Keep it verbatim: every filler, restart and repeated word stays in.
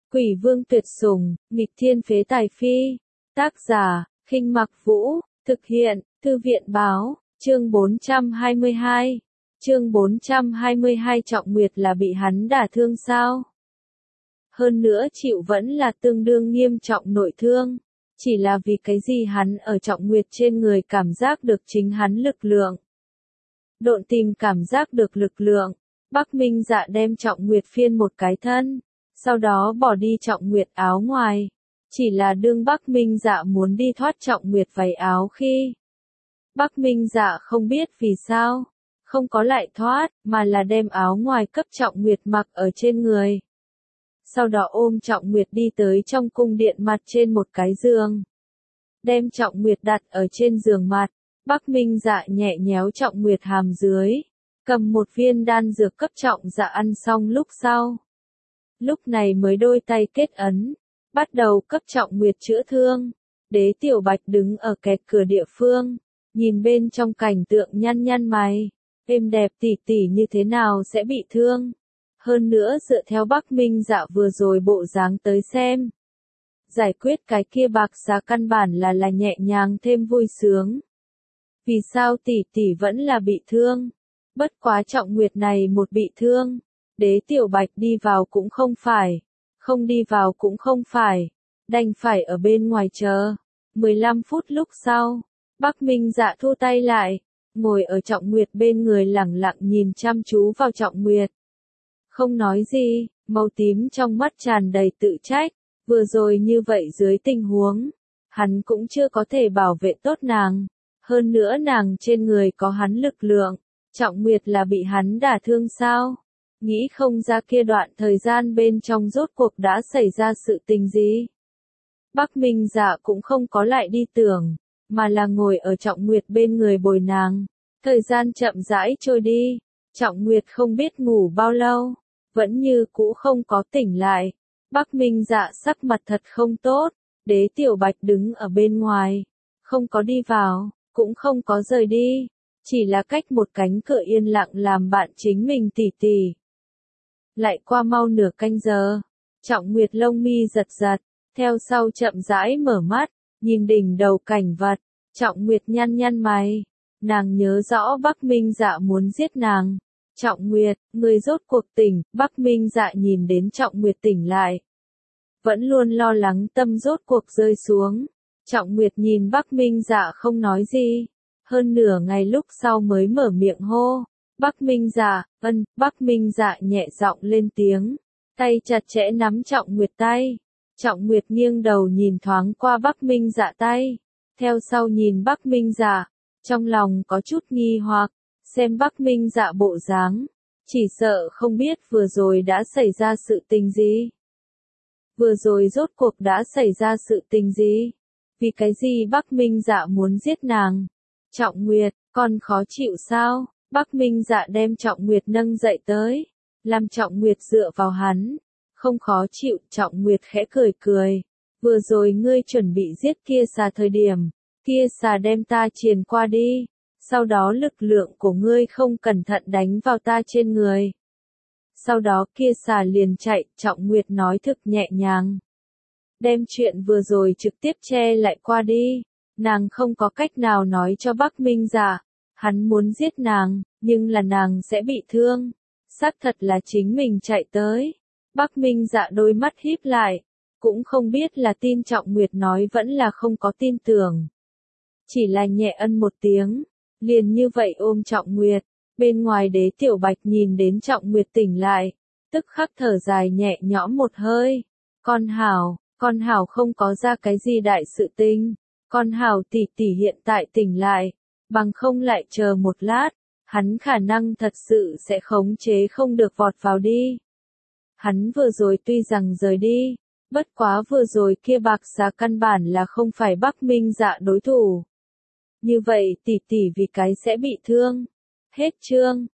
Quỷ vương tuyệt sủng, nghịch thiên phế tài phi. Tác giả, Khinh Mặc Vũ, thực hiện, Thư viện báo, chương bốn trăm hai mươi hai. Chương bốn trăm hai mươi hai Trọng Nguyệt là bị hắn đả thương sao? Hơn nữa chịu vẫn là tương đương nghiêm trọng nội thương. Chỉ là vì cái gì hắn ở Trọng Nguyệt trên người cảm giác được chính hắn lực lượng. Độn tìm cảm giác được lực lượng. Bắc Minh Dạ đem Trọng Nguyệt phiên một cái thân. Sau đó bỏ đi Trọng Nguyệt áo ngoài. Chỉ là đương Bắc Minh Dạ muốn đi thoát Trọng Nguyệt váy áo khi. Bắc Minh Dạ không biết vì sao. Không có lại thoát, mà là đem áo ngoài cấp Trọng Nguyệt mặc ở trên người. Sau đó ôm Trọng Nguyệt đi tới trong cung điện mặt trên một cái giường. Đem Trọng Nguyệt đặt ở trên giường mặt. Bắc Minh Dạ nhẹ nhéo Trọng Nguyệt hàm dưới. Cầm một viên đan dược cấp Trọng Dạ ăn xong lúc sau. Lúc này mới đôi tay kết ấn. Bắt đầu cấp Trọng Nguyệt chữa thương. Đế Tiểu Bạch đứng ở kẹt cửa địa phương. Nhìn bên trong cảnh tượng nhăn nhăn mày. Êm đẹp tỉ tỉ như thế nào sẽ bị thương. Hơn nữa dựa theo Bắc Minh Dạ vừa rồi bộ dáng tới xem. Giải quyết cái kia bạc xá căn bản là là nhẹ nhàng thêm vui sướng. Vì sao tỷ tỷ vẫn là bị thương? Bất quá Trọng Nguyệt này một bị thương. Đế Tiểu Bạch đi vào cũng không phải. Không đi vào cũng không phải. Đành phải ở bên ngoài chờ. mười lăm phút lúc sau. Bắc Minh Dạ thu tay lại. Ngồi ở Trọng Nguyệt bên người lẳng lặng nhìn chăm chú vào Trọng Nguyệt. Không nói gì, màu tím trong mắt tràn đầy tự trách. Vừa rồi như vậy dưới tình huống. Hắn cũng chưa có thể bảo vệ tốt nàng. Hơn nữa nàng trên người có hắn lực lượng. Trọng Nguyệt là bị hắn đả thương sao? Nghĩ không ra kia đoạn thời gian bên trong rốt cuộc đã xảy ra sự tình gì. Bắc Minh Dạ cũng không có lại đi tưởng, mà là ngồi ở Trọng Nguyệt bên người bồi nàng. Thời gian chậm rãi trôi đi, Trọng Nguyệt không biết ngủ bao lâu, vẫn như cũ không có tỉnh lại. Bắc Minh Dạ sắc mặt thật không tốt, Đế Tiểu Bạch đứng ở bên ngoài, không có đi vào, cũng không có rời đi, chỉ là cách một cánh cửa yên lặng làm bạn chính mình tỉ tỉ. Lại qua mau nửa canh giờ, Trọng Nguyệt lông mi giật giật, theo sau chậm rãi mở mắt, nhìn đỉnh đầu cảnh vật, Trọng Nguyệt nhăn nhăn mày, nàng nhớ rõ Bắc Minh Dạ muốn giết nàng. Trọng Nguyệt, người rốt cuộc tỉnh, Bắc Minh Dạ nhìn đến Trọng Nguyệt tỉnh lại. Vẫn luôn lo lắng tâm rốt cuộc rơi xuống. Trọng Nguyệt nhìn Bắc Minh Dạ không nói gì. Hơn nửa ngày lúc sau mới mở miệng hô. Bắc Minh Dạ, ân, Bắc Minh Dạ nhẹ giọng lên tiếng. Tay chặt chẽ nắm Trọng Nguyệt tay. Trọng Nguyệt nghiêng đầu nhìn thoáng qua Bắc Minh Dạ tay. Theo sau nhìn Bắc Minh Dạ. Trong lòng có chút nghi hoặc. Xem Bắc Minh Dạ bộ dáng. Chỉ sợ không biết vừa rồi đã xảy ra sự tình gì. Vừa rồi rốt cuộc đã xảy ra sự tình gì? Vì cái gì Bắc Minh Dạ muốn giết nàng? Trọng Nguyệt, con khó chịu sao? Bắc Minh Dạ đem Trọng Nguyệt nâng dậy tới. Làm Trọng Nguyệt dựa vào hắn. Không khó chịu, Trọng Nguyệt khẽ cười cười. Vừa rồi ngươi chuẩn bị giết kia xà thời điểm. Kia xà đem ta triền qua đi. Sau đó lực lượng của ngươi không cẩn thận đánh vào ta trên người. Sau đó kia xà liền chạy, Trọng Nguyệt nói thực nhẹ nhàng. Đem chuyện vừa rồi trực tiếp che lại qua đi. Nàng không có cách nào nói cho Bắc Minh Dạ. Hắn muốn giết nàng, nhưng là nàng sẽ bị thương. Xác thật là chính mình chạy tới. Bắc Minh Dạ đôi mắt híp lại. Cũng không biết là tin Trọng Nguyệt nói vẫn là không có tin tưởng. Chỉ là nhẹ ân một tiếng. Liền như vậy ôm Trọng Nguyệt. Bên ngoài Đế Tiểu Bạch nhìn đến Trọng Nguyệt tỉnh lại. Tức khắc thở dài nhẹ nhõm một hơi. Con hảo, con hảo không có ra cái gì đại sự tình. Con hảo tỷ tỷ hiện tại tỉnh lại. Bằng không lại chờ một lát. Hắn khả năng thật sự sẽ khống chế không được vọt vào đi. Hắn vừa rồi tuy rằng rời đi. Bất quá vừa rồi kia bạc xá căn bản là không phải Bắc Minh Dạ đối thủ. Như vậy tỷ tỷ vì cái sẽ bị thương. Hết chương.